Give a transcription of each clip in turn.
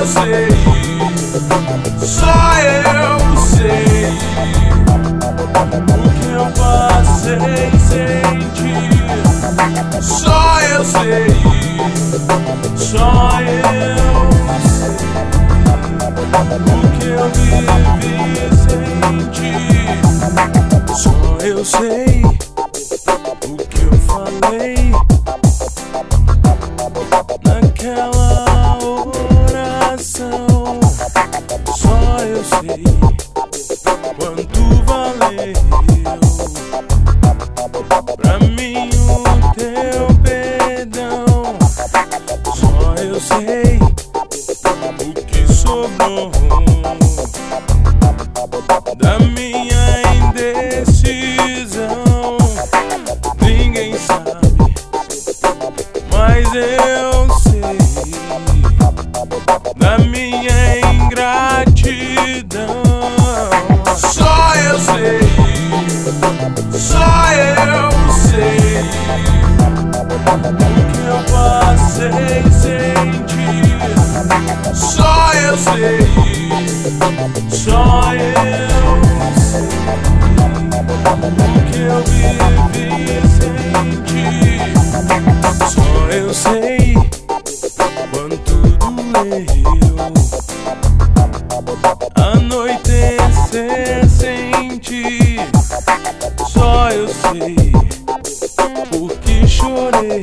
sei, só eu sei o que eu passei sem ti. Só eu sei, só eu sei o que eu vivi sem ti. Só eu sei o que eu falei naquela oração. Só eu sei quanto valeu pra mim o teu perdão. Só eu sei o que sobrou da minha indecisão. Ninguém sabe, mas eu sei da minha ingratidão. Só eu sei, só eu sei o que eu passei sem ti. Só eu sei, só eu sei o que eu vivi sem ti. Só eu sei quanto doeu anoitecer sem ti. Só eu sei porque chorei,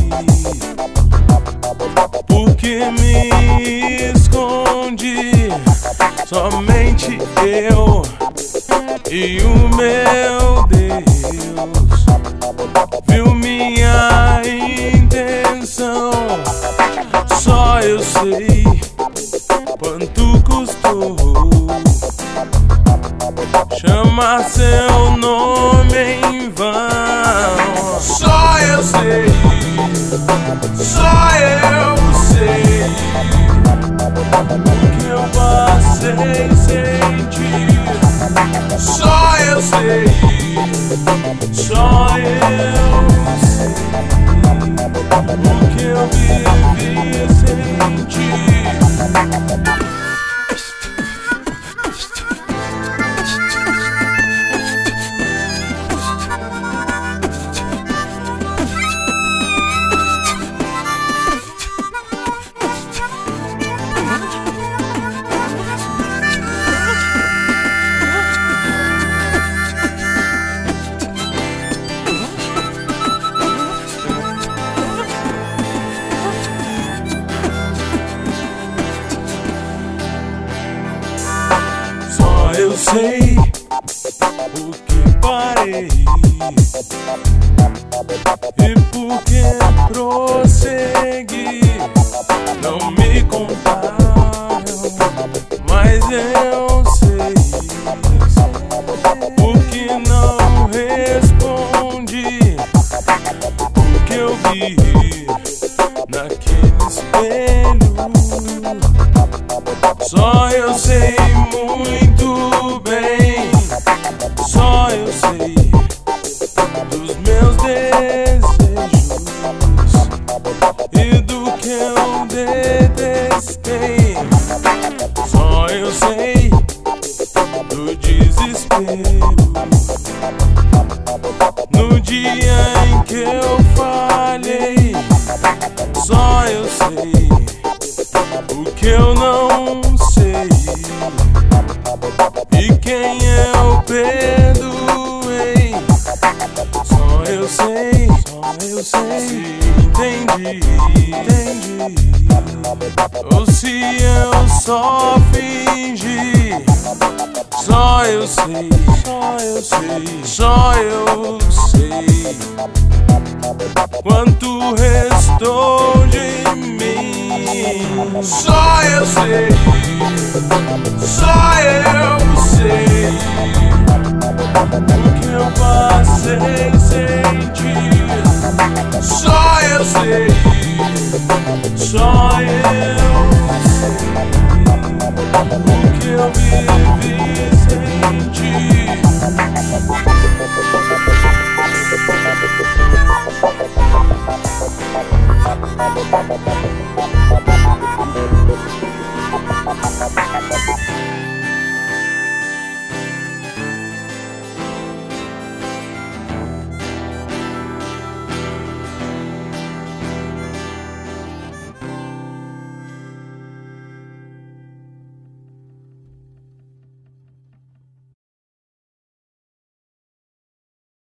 porque me escondi. Somente eu e o meu Deus viu minha intenção. Só eu sei quanto custou chamar seu nome em vão. Só eu sei, só eu sei o que eu passei sem ti. Só eu sei, só eu sei o que eu vivi sem ti. Eu sei o que parei e por que prossegui. Não me contaram, mas eu sei o que não respondi. O que eu vi naquele espelho. Só eu sei muito bem. Só eu sei dos meus desejos e do que eu detestei. Só eu sei do desespero no dia em que eu falhei. Só eu sei o que eu não sei e quem eu perdoei. Só eu sei, se entendi, ou se eu só fingi. Só eu sei, só eu sei quanto restou de mim. Só eu sei, só eu sei o que eu passei sem